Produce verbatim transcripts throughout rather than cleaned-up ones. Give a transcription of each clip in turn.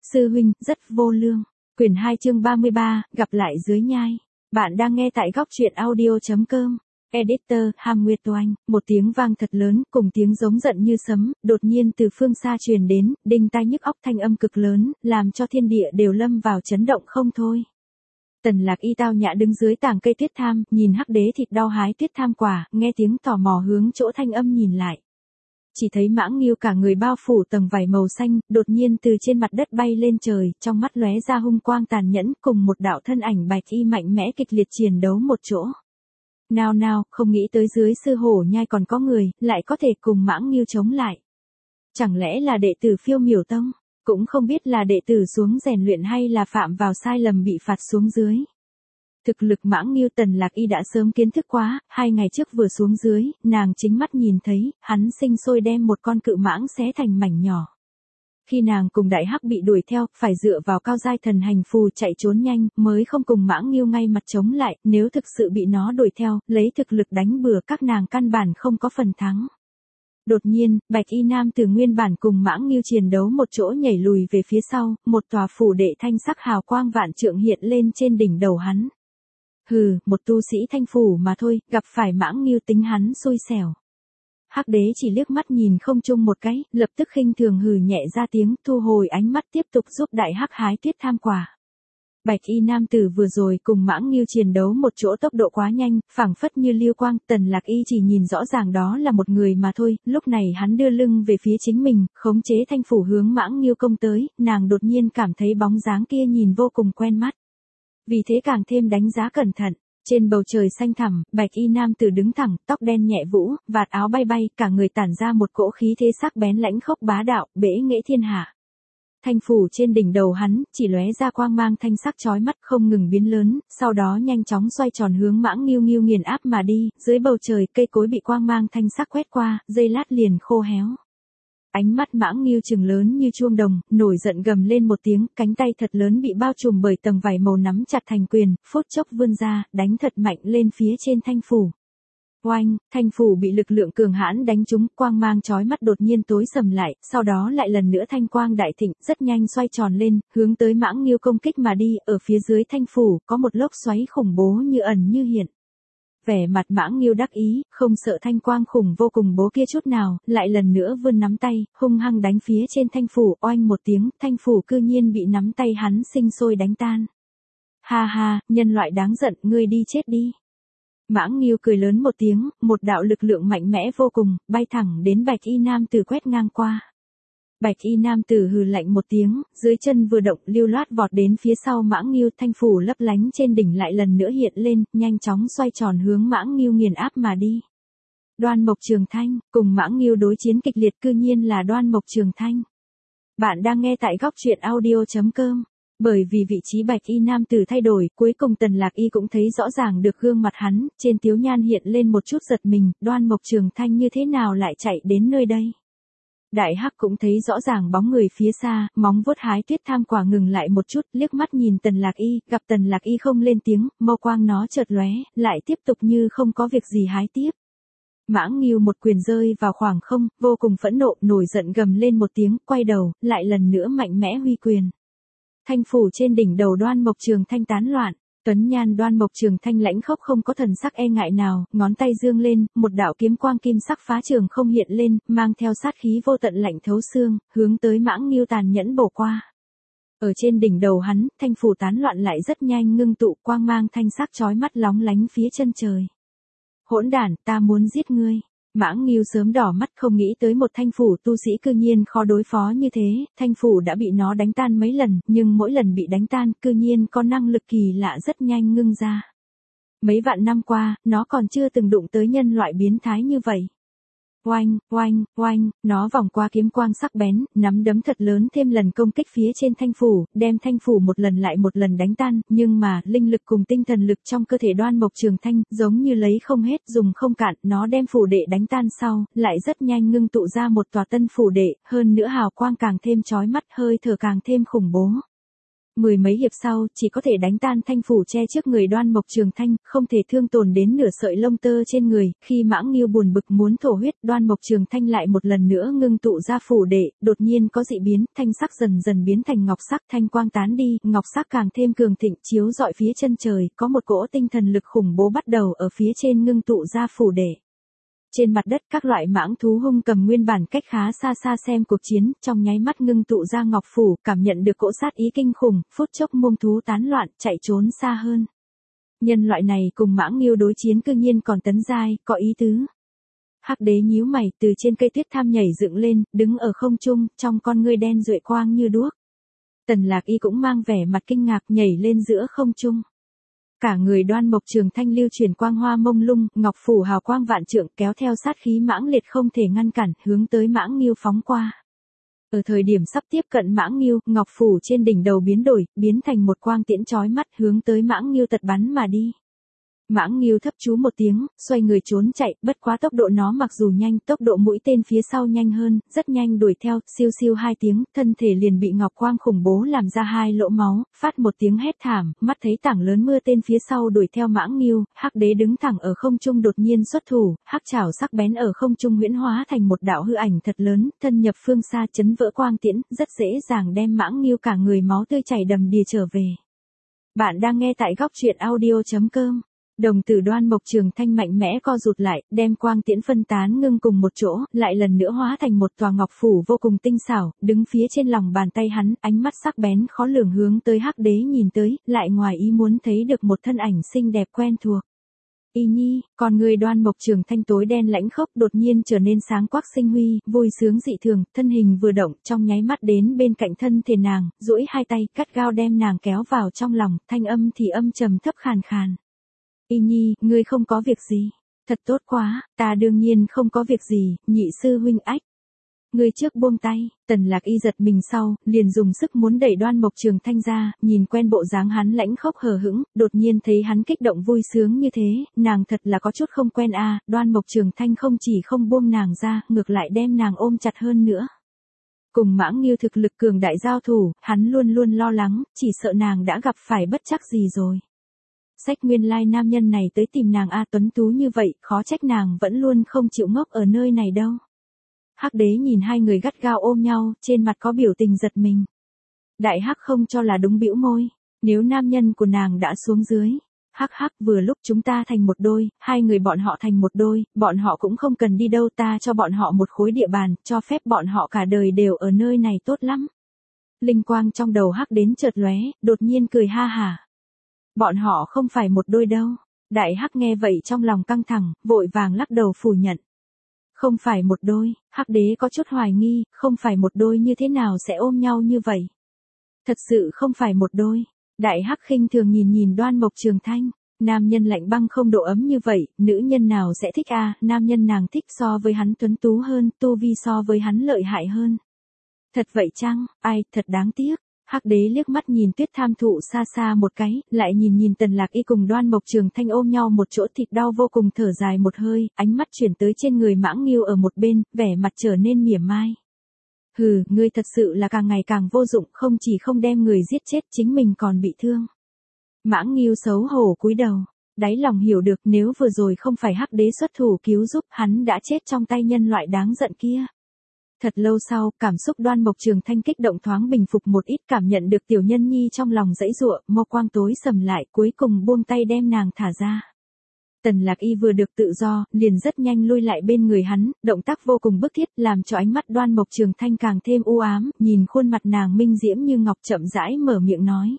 Sư huynh, rất vô lương. Quyển hai chương ba mươi ba, gặp lại dưới nhai. Bạn đang nghe tại góc truyện audio.com. Editor, Hàm Nguyệt Oanh, một tiếng vang thật lớn, cùng tiếng giống giận như sấm, đột nhiên từ phương xa truyền đến, đinh tai nhức óc thanh âm cực lớn, làm cho thiên địa đều lâm vào chấn động không thôi. Tần Lạc Y tao nhã đứng dưới tàng cây tuyết tham, nhìn hắc đế thịt đau hái tuyết tham quả, nghe tiếng tò mò hướng chỗ thanh âm nhìn lại. Chỉ thấy Mãng Nghiêu cả người bao phủ tầng vải màu xanh, đột nhiên từ trên mặt đất bay lên trời, trong mắt lóe ra hung quang tàn nhẫn, cùng một đạo thân ảnh bạch y mạnh mẽ kịch liệt chiến đấu một chỗ. Nào nào, không nghĩ tới dưới sư hổ nhai còn có người, lại có thể cùng Mãng Nghiêu chống lại. Chẳng lẽ là đệ tử Phiêu Miểu Tông, cũng không biết là đệ tử xuống rèn luyện hay là phạm vào sai lầm bị phạt xuống dưới. Thực lực Mãng Nghiêu Tần Lạc Y đã sớm kiến thức quá, hai ngày trước vừa xuống dưới, nàng chính mắt nhìn thấy, hắn sinh sôi đem một con cự mãng xé thành mảnh nhỏ. Khi nàng cùng Đại Hắc bị đuổi theo, phải dựa vào cao giai thần hành phù chạy trốn nhanh, mới không cùng Mãng Nghiêu ngay mặt chống lại, nếu thực sự bị nó đuổi theo, lấy thực lực đánh bừa các nàng căn bản không có phần thắng. Đột nhiên, Bạch Y nam từ nguyên bản cùng Mãng Nghiêu chiến đấu một chỗ nhảy lùi về phía sau, một tòa phủ đệ thanh sắc hào quang vạn trượng hiện lên trên đỉnh đầu hắn. Hừ, một tu sĩ thanh phủ mà thôi, gặp phải Mãng Nghiêu tính hắn xui xẻo. Hắc đế chỉ liếc mắt nhìn không chung một cái, lập tức khinh thường hừ nhẹ ra tiếng, thu hồi ánh mắt tiếp tục giúp Đại Hắc hái tuyết tham quả. Bạch Y nam tử vừa rồi cùng Mãng Nghiêu chiến đấu một chỗ tốc độ quá nhanh, phảng phất như lưu quang, Tần Lạc Y chỉ nhìn rõ ràng đó là một người mà thôi, lúc này hắn đưa lưng về phía chính mình, khống chế thanh phủ hướng Mãng Nghiêu công tới, nàng đột nhiên cảm thấy bóng dáng kia nhìn vô cùng quen mắt. Vì thế càng thêm đánh giá cẩn thận, trên bầu trời xanh thẳm, Bạch Y nam tử đứng thẳng, tóc đen nhẹ vũ, vạt áo bay bay, cả người tản ra một cỗ khí thế sắc bén lãnh khốc bá đạo, bẽ nghệ thiên hạ. Thanh phủ trên đỉnh đầu hắn, chỉ lóe ra quang mang thanh sắc chói mắt không ngừng biến lớn, sau đó nhanh chóng xoay tròn hướng Mãng Nghiêu Nghiêu nghiền áp mà đi, dưới bầu trời cây cối bị quang mang thanh sắc quét qua, giây lát liền khô héo. Ánh mắt Mãng Nghiêu trừng lớn như chuông đồng, nổi giận gầm lên một tiếng, cánh tay thật lớn bị bao trùm bởi tầng vải màu nắm chặt thành quyền, phút chốc vươn ra, đánh thật mạnh lên phía trên thanh phủ. Oanh, thanh phủ bị lực lượng cường hãn đánh trúng, quang mang chói mắt đột nhiên tối sầm lại, sau đó lại lần nữa thanh quang đại thịnh, rất nhanh xoay tròn lên, hướng tới Mãng Nghiêu công kích mà đi, ở phía dưới thanh phủ, có một lốc xoáy khủng bố như ẩn như hiện. Vẻ mặt Mãng Nghiêu đắc ý, không sợ thanh quang khủng vô cùng bố kia chút nào, lại lần nữa vươn nắm tay, hung hăng đánh phía trên thanh phủ, oanh một tiếng, thanh phủ cư nhiên bị nắm tay hắn sinh sôi đánh tan. Ha ha, nhân loại đáng giận, ngươi đi chết đi. Mãng Nghiêu cười lớn một tiếng, một đạo lực lượng mạnh mẽ vô cùng, bay thẳng đến Bạch Y nam tử quét ngang qua. Bạch Y nam tử hừ lạnh một tiếng, dưới chân vừa động lưu loát vọt đến phía sau Mãng Nghiêu, thanh phủ lấp lánh trên đỉnh lại lần nữa hiện lên, nhanh chóng xoay tròn hướng Mãng Nghiêu nghiền áp mà đi. Đoan Mộc Trường Thanh, cùng Mãng Nghiêu đối chiến kịch liệt cư nhiên là Đoan Mộc Trường Thanh. Bạn đang nghe tại góc truyện audio.com. Bởi vì vị trí Bạch Y nam tử thay đổi, cuối cùng Tần Lạc Y cũng thấy rõ ràng được gương mặt hắn, trên tiếu nhan hiện lên một chút giật mình, Đoan Mộc Trường Thanh như thế nào lại chạy đến nơi đây. Đại Hắc cũng thấy rõ ràng bóng người phía xa, móng vuốt hái tuyết tham quả ngừng lại một chút, liếc mắt nhìn Tần Lạc Y, gặp Tần Lạc Y không lên tiếng, mâu quang nó chợt lóe, lại tiếp tục như không có việc gì hái tiếp. Mãng Nghiêu một quyền rơi vào khoảng không, vô cùng phẫn nộ, nổi giận gầm lên một tiếng, quay đầu, lại lần nữa mạnh mẽ huy quyền. Thanh phủ trên đỉnh đầu Đoan Mộc Trường Thanh tán loạn, tuấn nhan Đoan Mộc Trường Thanh lãnh khốc không có thần sắc e ngại nào, ngón tay dương lên, một đạo kiếm quang kim sắc phá trường không hiện lên, mang theo sát khí vô tận lạnh thấu xương, hướng tới Mãng Nghiêu tàn nhẫn bổ qua. Ở trên đỉnh đầu hắn, thanh phủ tán loạn lại rất nhanh ngưng tụ, quang mang thanh sắc chói mắt lóng lánh phía chân trời. Hỗn đản, ta muốn giết ngươi. Mãng Nghiêu sớm đỏ mắt không nghĩ tới một thanh phủ tu sĩ cư nhiên khó đối phó như thế, thanh phủ đã bị nó đánh tan mấy lần, nhưng mỗi lần bị đánh tan cư nhiên có năng lực kỳ lạ rất nhanh ngưng ra. Mấy vạn năm qua, nó còn chưa từng đụng tới nhân loại biến thái như vậy. Oanh, oanh, oanh, nó vòng qua kiếm quang sắc bén, nắm đấm thật lớn thêm lần công kích phía trên thanh phủ, đem thanh phủ một lần lại một lần đánh tan, nhưng mà, linh lực cùng tinh thần lực trong cơ thể Đoan Mộc Trường Thanh, giống như lấy không hết dùng không cạn, nó đem phủ đệ đánh tan sau, lại rất nhanh ngưng tụ ra một tòa tân phủ đệ, hơn nữa hào quang càng thêm chói mắt, hơi thở càng thêm khủng bố. Mười mấy hiệp sau, chỉ có thể đánh tan thanh phủ che trước người Đoan Mộc Trường Thanh, không thể thương tổn đến nửa sợi lông tơ trên người. Khi Mãng Nghiêu buồn bực muốn thổ huyết, Đoan Mộc Trường Thanh lại một lần nữa ngưng tụ ra phủ đệ, đột nhiên có dị biến, thanh sắc dần dần biến thành ngọc sắc, thanh quang tán đi, ngọc sắc càng thêm cường thịnh, chiếu rọi phía chân trời, có một cỗ tinh thần lực khủng bố bắt đầu ở phía trên ngưng tụ ra phủ đệ. Trên mặt đất các loại mãng thú hung cầm nguyên bản cách khá xa xa xem cuộc chiến, trong nháy mắt ngưng tụ ra ngọc phủ, cảm nhận được cỗ sát ý kinh khủng, phút chốc muông thú tán loạn, chạy trốn xa hơn. Nhân loại này cùng Mãng Nghiêu đối chiến cư nhiên còn tấn giai, có ý tứ. Hắc đế nhíu mày, từ trên cây tuyết tham nhảy dựng lên, đứng ở không trung, trong con ngươi đen duệ quang như đuốc. Tần Lạc Y cũng mang vẻ mặt kinh ngạc nhảy lên giữa không trung. Cả người Đoan Mộc Trường Thanh lưu chuyển quang hoa mông lung, ngọc phủ hào quang vạn trượng, kéo theo sát khí mãng liệt không thể ngăn cản, hướng tới Mãng Nghiêu phóng qua. Ở thời điểm sắp tiếp cận Mãng Nghiêu, ngọc phủ trên đỉnh đầu biến đổi, biến thành một quang tiễn chói mắt, hướng tới Mãng Nghiêu tật bắn mà đi. Mãng Nghiêu thấp chú một tiếng, xoay người trốn chạy, bất quá tốc độ nó mặc dù nhanh, tốc độ mũi tên phía sau nhanh hơn, rất nhanh đuổi theo, siêu siêu hai tiếng, thân thể liền bị ngọc quang khủng bố làm ra hai lỗ máu, phát một tiếng hét thảm, mắt thấy tảng lớn mưa tên phía sau đuổi theo Mãng Nghiêu, Hắc đế đứng thẳng ở không trung đột nhiên xuất thủ, hắc chảo sắc bén ở không trung huyễn hóa thành một đạo hư ảnh thật lớn, thân nhập phương xa chấn vỡ quang tiễn, rất dễ dàng đem Mãng Nghiêu cả người máu tươi chảy đầm đìa trở về. Bạn đang nghe tại góc truyện audio chấm com. Đồng tử Đoan Mộc Trường Thanh mạnh mẽ co rụt lại, đem quang tiễn phân tán ngưng cùng một chỗ, lại lần nữa hóa thành một tòa ngọc phủ vô cùng tinh xảo, đứng phía trên lòng bàn tay hắn, ánh mắt sắc bén khó lường hướng tới Hắc đế nhìn tới, lại ngoài ý muốn thấy được một thân ảnh xinh đẹp quen thuộc. Y Nhi, con người Đoan Mộc Trường Thanh tối đen lãnh khốc đột nhiên trở nên sáng quắc sinh huy, vui sướng dị thường, thân hình vừa động, trong nháy mắt đến bên cạnh thân thể nàng, duỗi hai tay, cắt gao đem nàng kéo vào trong lòng, thanh âm thì âm trầm thấp khàn khàn. Y Nhi, ngươi không có việc gì. Thật tốt quá, ta đương nhiên không có việc gì, nhị sư huynh ách. Ngươi trước buông tay, Tần Lạc Y giật mình sau, liền dùng sức muốn đẩy Đoan Mộc Trường Thanh ra, nhìn quen bộ dáng hắn lãnh khốc hờ hững, đột nhiên thấy hắn kích động vui sướng như thế, nàng thật là có chút không quen a. À, Đoan Mộc Trường Thanh không chỉ không buông nàng ra, ngược lại đem nàng ôm chặt hơn nữa. Cùng Mãng Nghiêu thực lực cường đại giao thủ, hắn luôn luôn lo lắng, chỉ sợ nàng đã gặp phải bất trắc gì rồi. Sách nguyên lai nam nhân này tới tìm nàng a tuấn tú như vậy, khó trách nàng vẫn luôn không chịu ngốc ở nơi này đâu. Hắc đế nhìn hai người gắt gao ôm nhau, trên mặt có biểu tình giật mình. Đại Hắc không cho là đúng bĩu môi, nếu nam nhân của nàng đã xuống dưới. Hắc hắc vừa lúc chúng ta thành một đôi, hai người bọn họ thành một đôi, bọn họ cũng không cần đi đâu, ta cho bọn họ một khối địa bàn, cho phép bọn họ cả đời đều ở nơi này tốt lắm. Linh quang trong đầu Hắc đến chợt lóe, đột nhiên cười ha hả. Bọn họ không phải một đôi đâu. Đại Hắc nghe vậy trong lòng căng thẳng, vội vàng lắc đầu phủ nhận. Không phải một đôi, Hắc đế có chút hoài nghi, không phải một đôi như thế nào sẽ ôm nhau như vậy. Thật sự không phải một đôi. Đại Hắc khinh thường nhìn nhìn Đoan Mộc Trường Thanh, nam nhân lạnh băng không độ ấm như vậy, nữ nhân nào sẽ thích a? À, nam nhân nàng thích so với hắn tuấn tú hơn, tu vi so với hắn lợi hại hơn. Thật vậy chăng, ai, thật đáng tiếc. Hắc đế liếc mắt nhìn Tuyết Tham Thụ xa xa một cái, lại nhìn nhìn Tần Lạc Y cùng Đoan Mộc Trường Thanh ôm nhau một chỗ, thịt đau vô cùng, thở dài một hơi, ánh mắt chuyển tới trên người Mãng Nghiêu ở một bên, vẻ mặt trở nên mỉa mai. Hừ, ngươi thật sự là càng ngày càng vô dụng, không chỉ không đem người giết chết, chính mình còn bị thương. Mãng Nghiêu xấu hổ cúi đầu, đáy lòng hiểu được nếu vừa rồi không phải Hắc đế xuất thủ cứu giúp, hắn đã chết trong tay nhân loại đáng giận kia. Thật lâu sau, cảm xúc Đoan Mộc Trường Thanh kích động thoáng bình phục một ít, cảm nhận được tiểu nhân nhi trong lòng dãy giụa, mâu quang tối sầm lại, cuối cùng buông tay đem nàng thả ra. Tần Lạc Y vừa được tự do, liền rất nhanh lui lại bên người hắn, động tác vô cùng bức thiết, làm cho ánh mắt Đoan Mộc Trường Thanh càng thêm u ám, nhìn khuôn mặt nàng minh diễm như ngọc chậm rãi mở miệng nói.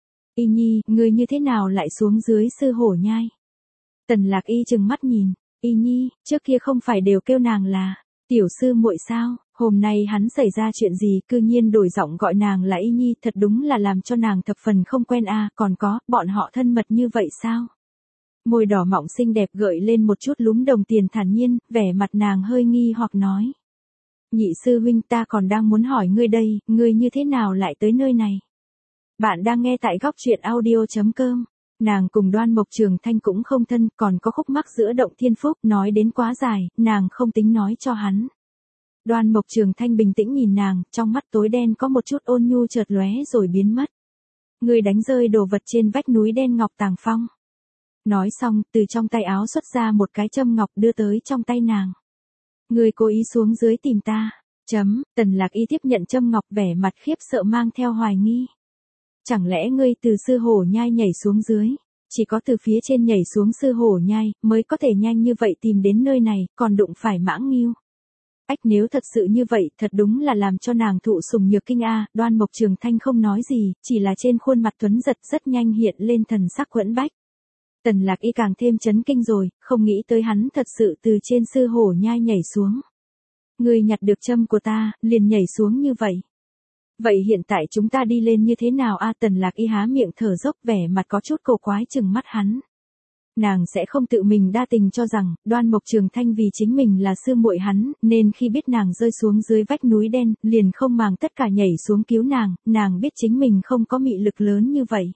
Y Nhi, ngươi như thế nào lại xuống dưới sư hổ nhai? Tần Lạc Y trừng mắt nhìn, Y Nhi, trước kia không phải đều kêu nàng là tiểu sư muội sao? Hôm nay hắn xảy ra chuyện gì, cư nhiên đổi giọng gọi nàng là Y Nhi, thật đúng là làm cho nàng thập phần không quen a. À, còn có, bọn họ thân mật như vậy sao? Môi đỏ mọng xinh đẹp gợi lên một chút lúm đồng tiền thản nhiên, vẻ mặt nàng hơi nghi hoặc nói. Nhị sư huynh, ta còn đang muốn hỏi ngươi đây, ngươi như thế nào lại tới nơi này? Bạn đang nghe tại góc truyện audio chấm com. Nàng cùng Đoan Mộc Trường Thanh cũng không thân, còn có khúc mắc giữa Động Thiên Phúc, nói đến quá dài, nàng không tính nói cho hắn. Đoan Mộc Trường Thanh bình tĩnh nhìn nàng, trong mắt tối đen có một chút ôn nhu chợt lóe rồi biến mất. Ngươi đánh rơi đồ vật trên vách núi đen ngọc tàng phong. Nói xong, từ trong tay áo xuất ra một cái châm ngọc đưa tới trong tay nàng. Ngươi cố ý xuống dưới tìm ta. Chấm, Tần Lạc Y tiếp nhận châm ngọc vẻ mặt khiếp sợ mang theo hoài nghi. Chẳng lẽ ngươi từ sư hổ nhai nhảy xuống dưới? Chỉ có từ phía trên nhảy xuống sư hổ nhai, mới có thể nhanh như vậy tìm đến nơi này, còn đụng phải Mãng Nghiêu. Ách, nếu thật sự như vậy, thật đúng là làm cho nàng thụ sùng nhược kinh a. Đoan Mộc Trường Thanh không nói gì, chỉ là trên khuôn mặt tuấn giật rất nhanh hiện lên thần sắc quẫn bách. Tần Lạc Y càng thêm chấn kinh rồi, không nghĩ tới hắn thật sự từ trên sư hổ nhai nhảy xuống. Ngươi nhặt được châm của ta, liền nhảy xuống như vậy. Vậy hiện tại chúng ta đi lên như thế nào a? Tần Lạc Y há miệng thở dốc vẻ mặt có chút cổ quái chừng mắt hắn. Nàng sẽ không tự mình đa tình cho rằng, Đoan Mộc Trường Thanh vì chính mình là sư muội hắn, nên khi biết nàng rơi xuống dưới vách núi đen, liền không màng tất cả nhảy xuống cứu nàng, nàng biết chính mình không có mị lực lớn như vậy.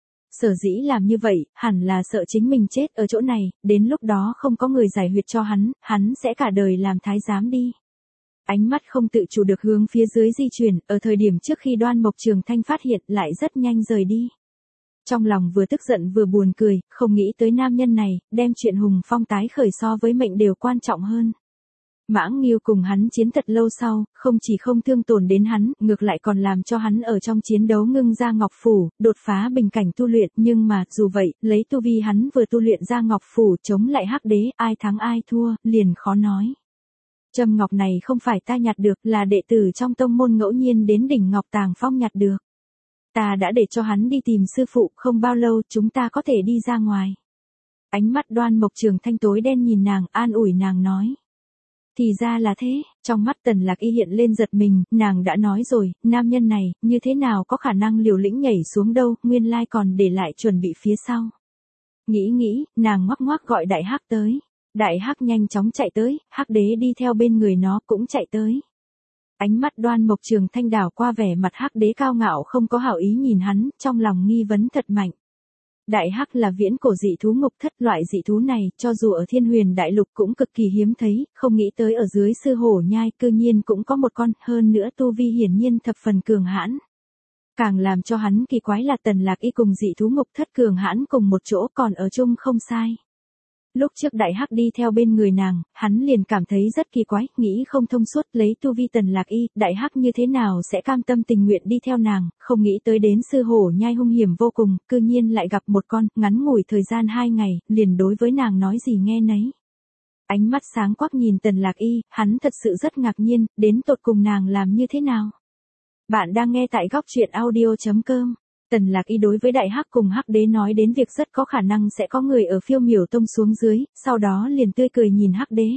Sở dĩ làm như vậy, hẳn là sợ chính mình chết ở chỗ này, đến lúc đó không có người giải huyệt cho hắn, hắn sẽ cả đời làm thái giám đi. Ánh mắt không tự chủ được hướng phía dưới di chuyển, ở thời điểm trước khi Đoan Mộc Trường Thanh phát hiện lại rất nhanh rời đi. Trong lòng vừa tức giận vừa buồn cười, không nghĩ tới nam nhân này, đem chuyện hùng phong tái khởi so với mệnh đều quan trọng hơn. Mãng Nghiêu cùng hắn chiến thật lâu sau, không chỉ không thương tổn đến hắn, ngược lại còn làm cho hắn ở trong chiến đấu ngưng ra ngọc phủ, đột phá bình cảnh tu luyện, nhưng mà, dù vậy, lấy tu vi hắn vừa tu luyện ra ngọc phủ chống lại hắc đế, ai thắng ai thua, liền khó nói. Châm ngọc này không phải ta nhặt được, là đệ tử trong tông môn ngẫu nhiên đến đỉnh Ngọc Tàng Phong nhặt được. Ta đã để cho hắn đi tìm sư phụ, không bao lâu chúng ta có thể đi ra ngoài. Ánh mắt Đoan Mộc Trường Thanh tối đen nhìn nàng, an ủi nàng nói. Thì ra là thế, trong mắt Tần Lạc Y hiện lên giật mình, nàng đã nói rồi, nam nhân này, như thế nào có khả năng liều lĩnh nhảy xuống đâu, nguyên lai còn để lại chuẩn bị phía sau. Nghĩ nghĩ, nàng ngoắc ngoắc gọi Đại Hắc tới. Đại Hắc nhanh chóng chạy tới, Hắc đế đi theo bên người nó cũng chạy tới. Ánh mắt Đoan Mộc Trường Thanh đảo qua vẻ mặt Hắc đế cao ngạo không có hảo ý nhìn hắn, trong lòng nghi vấn thật mạnh. Đại Hắc là viễn cổ dị thú ngục thất, loại dị thú này, cho dù ở Thiên Huyền Đại Lục cũng cực kỳ hiếm thấy, không nghĩ tới ở dưới sư hổ nhai cư nhiên cũng có một con, hơn nữa tu vi hiển nhiên thập phần cường hãn. Càng làm cho hắn kỳ quái là Tần Lạc Y cùng dị thú ngục thất cường hãn cùng một chỗ còn ở chung không sai. Lúc trước Đại Hắc đi theo bên người nàng, hắn liền cảm thấy rất kỳ quái, nghĩ không thông suốt, lấy tu vi Tần Lạc Y, Đại Hắc như thế nào sẽ cam tâm tình nguyện đi theo nàng, không nghĩ tới đến sư hổ nhai hung hiểm vô cùng, cư nhiên lại gặp một con, ngắn ngủi thời gian hai ngày, liền đối với nàng nói gì nghe nấy. Ánh mắt sáng quắc nhìn Tần Lạc Y, hắn thật sự rất ngạc nhiên, đến tột cùng nàng làm như thế nào. Bạn đang nghe tại góc truyện audio chấm com. Tần Lạc Y đối với Đại Hắc cùng Hắc đế nói đến việc rất có khả năng sẽ có người ở Phiêu Miểu Tông xuống dưới, sau đó liền tươi cười nhìn Hắc đế.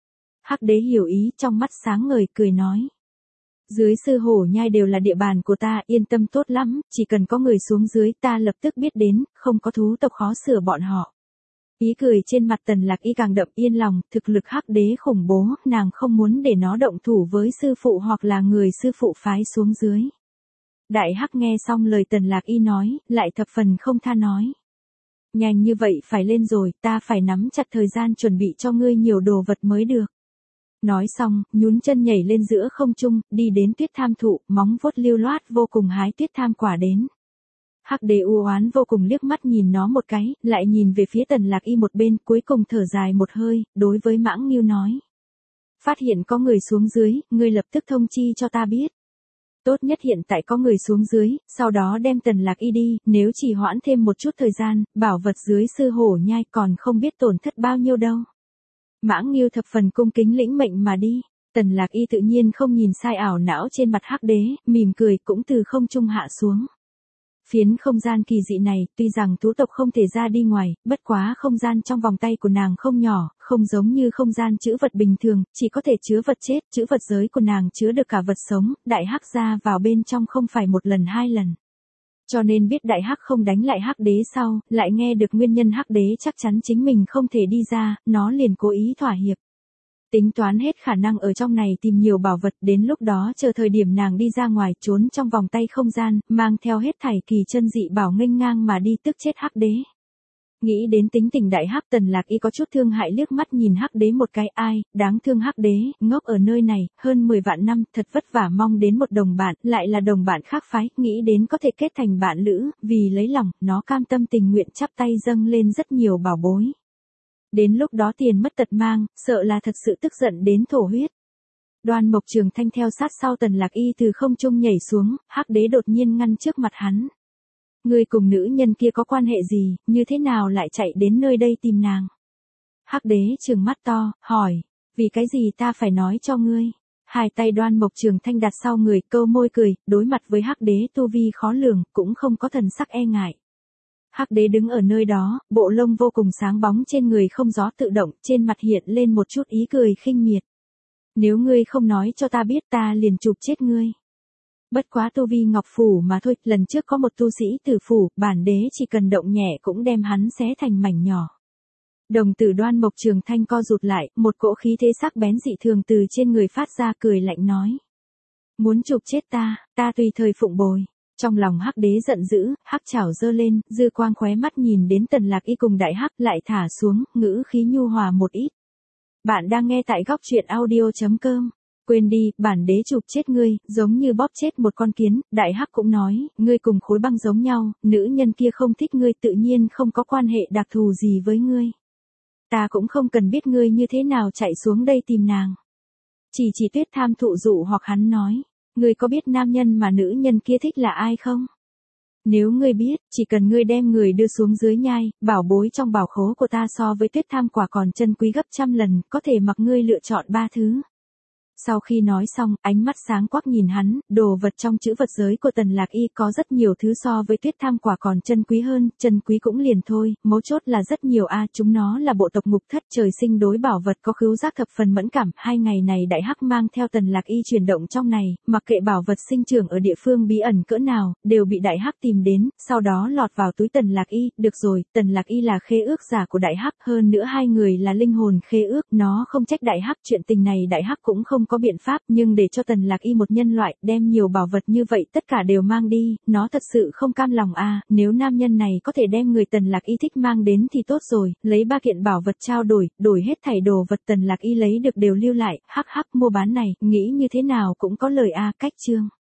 Hắc đế hiểu ý, trong mắt sáng ngời, cười nói. Dưới sư hổ nhai đều là địa bàn của ta, yên tâm tốt lắm, chỉ cần có người xuống dưới ta lập tức biết đến, không có thú tộc khó sửa bọn họ. Ý cười trên mặt Tần Lạc Y càng đậm yên lòng, thực lực Hắc đế khủng bố, nàng không muốn để nó động thủ với sư phụ hoặc là người sư phụ phái xuống dưới. Đại Hắc nghe xong lời Tần Lạc Y nói, lại thập phần không tha nói. Nhanh như vậy phải lên rồi, ta phải nắm chặt thời gian chuẩn bị cho ngươi nhiều đồ vật mới được. Nói xong, nhún chân nhảy lên giữa không trung, đi đến tuyết tham thụ, móng vuốt lưu loát vô cùng hái tuyết tham quả đến. Hắc đế u oán vô cùng liếc mắt nhìn nó một cái, lại nhìn về phía Tần Lạc Y một bên, cuối cùng thở dài một hơi, đối với Mãng Nghiêu nói. Phát hiện có người xuống dưới, ngươi lập tức thông chi cho ta biết. Tốt nhất hiện tại có người xuống dưới, sau đó đem Tần Lạc Y đi, nếu chỉ hoãn thêm một chút thời gian, bảo vật dưới sư hổ nhai còn không biết tổn thất bao nhiêu đâu. Mãng Nghiêu thập phần cung kính lĩnh mệnh mà đi, Tần Lạc Y tự nhiên không nhìn sai ảo não trên mặt Hắc đế, mỉm cười cũng từ không trung hạ xuống. Phiến không gian kỳ dị này, tuy rằng thú tộc không thể ra đi ngoài, bất quá không gian trong vòng tay của nàng không nhỏ, không giống như không gian chữ vật bình thường, chỉ có thể chứa vật chết, chữ vật giới của nàng chứa được cả vật sống, Đại Hắc ra vào bên trong không phải một lần hai lần. Cho nên biết Đại Hắc không đánh lại Hắc đế sau, lại nghe được nguyên nhân Hắc đế chắc chắn chính mình không thể đi ra, nó liền cố ý thỏa hiệp. Tính toán hết khả năng ở trong này tìm nhiều bảo vật, đến lúc đó chờ thời điểm nàng đi ra ngoài trốn trong vòng tay không gian, mang theo hết thảy kỳ chân dị bảo nghênh ngang mà đi tức chết Hắc đế. Nghĩ đến tính tình đại hắc, Tần Lạc Y có chút thương hại liếc mắt nhìn hắc đế một cái, ai, đáng thương hắc đế, ngốc ở nơi này, hơn mười vạn năm, thật vất vả mong đến một đồng bạn, lại là đồng bạn khác phái, nghĩ đến có thể kết thành bạn lữ, vì lấy lòng, nó cam tâm tình nguyện chắp tay dâng lên rất nhiều bảo bối. Đến lúc đó tiền mất tật mang, sợ là thật sự tức giận đến thổ huyết. Đoan Mộc Trường Thanh theo sát sau Tần Lạc Y từ không trung nhảy xuống, hắc đế đột nhiên ngăn trước mặt hắn. Ngươi cùng nữ nhân kia có quan hệ gì, như thế nào lại chạy đến nơi đây tìm nàng? Hắc đế trừng mắt to, hỏi, vì cái gì ta phải nói cho ngươi? Hai tay Đoan Mộc Trường Thanh đặt sau người, câu môi cười, đối mặt với hắc đế tu vi khó lường, cũng không có thần sắc e ngại. Hắc đế đứng ở nơi đó, bộ lông vô cùng sáng bóng trên người không gió tự động, trên mặt hiện lên một chút ý cười khinh miệt. Nếu ngươi không nói cho ta biết ta liền chụp chết ngươi. Bất quá tu vi ngọc phủ mà thôi, lần trước có một tu sĩ tử phủ, bản đế chỉ cần động nhẹ cũng đem hắn xé thành mảnh nhỏ. Đồng tử Đoan Mộc Trường Thanh co rụt lại, một cỗ khí thế sắc bén dị thường từ trên người phát ra, cười lạnh nói. Muốn chụp chết ta, ta tùy thời phụng bồi. Trong lòng hắc đế giận dữ, hắc chảo giơ lên, dư quang khóe mắt nhìn đến Tần Lạc Y cùng đại hắc lại thả xuống, ngữ khí nhu hòa một ít. Bạn đang nghe tại góc truyện audio chấm com. Quên đi, bản đế chụp chết ngươi, giống như bóp chết một con kiến, đại hắc cũng nói, ngươi cùng khối băng giống nhau, nữ nhân kia không thích ngươi tự nhiên không có quan hệ đặc thù gì với ngươi. Ta cũng không cần biết ngươi như thế nào chạy xuống đây tìm nàng. Chỉ chỉ Tuyết Tham thụ dụ hoặc hắn nói, ngươi có biết nam nhân mà nữ nhân kia thích là ai không? Nếu ngươi biết, chỉ cần ngươi đem người đưa xuống dưới nhai, bảo bối trong bảo khố của ta so với Tuyết Tham quả còn chân quý gấp trăm lần, có thể mặc ngươi lựa chọn ba thứ. Sau khi nói xong, ánh mắt sáng quắc nhìn hắn, đồ vật trong chữ vật giới của Tần Lạc Y có rất nhiều thứ so với Tuyết Tham quả còn chân quý hơn, chân quý cũng liền thôi, mấu chốt là rất nhiều a, chúng nó là bộ tộc ngục thất trời sinh đối bảo vật có khứu giác thập phần mẫn cảm, hai ngày này đại hắc mang theo Tần Lạc Y chuyển động trong này, mặc kệ bảo vật sinh trưởng ở địa phương bí ẩn cỡ nào, đều bị đại hắc tìm đến, sau đó lọt vào túi Tần Lạc Y, được rồi, Tần Lạc Y là khế ước giả của đại hắc, hơn nữa hai người là linh hồn khế ước, nó không trách đại hắc, chuyện tình này đại hắc cũng không có biện pháp, nhưng để cho Tần Lạc Y một nhân loại, đem nhiều bảo vật như vậy tất cả đều mang đi, nó thật sự không cam lòng a, nếu nam nhân này có thể đem người Tần Lạc Y thích mang đến thì tốt rồi, lấy ba kiện bảo vật trao đổi, đổi hết thảy đồ vật Tần Lạc Y lấy được đều lưu lại, hắc hắc mua bán này, nghĩ như thế nào cũng có lời a, cách chương.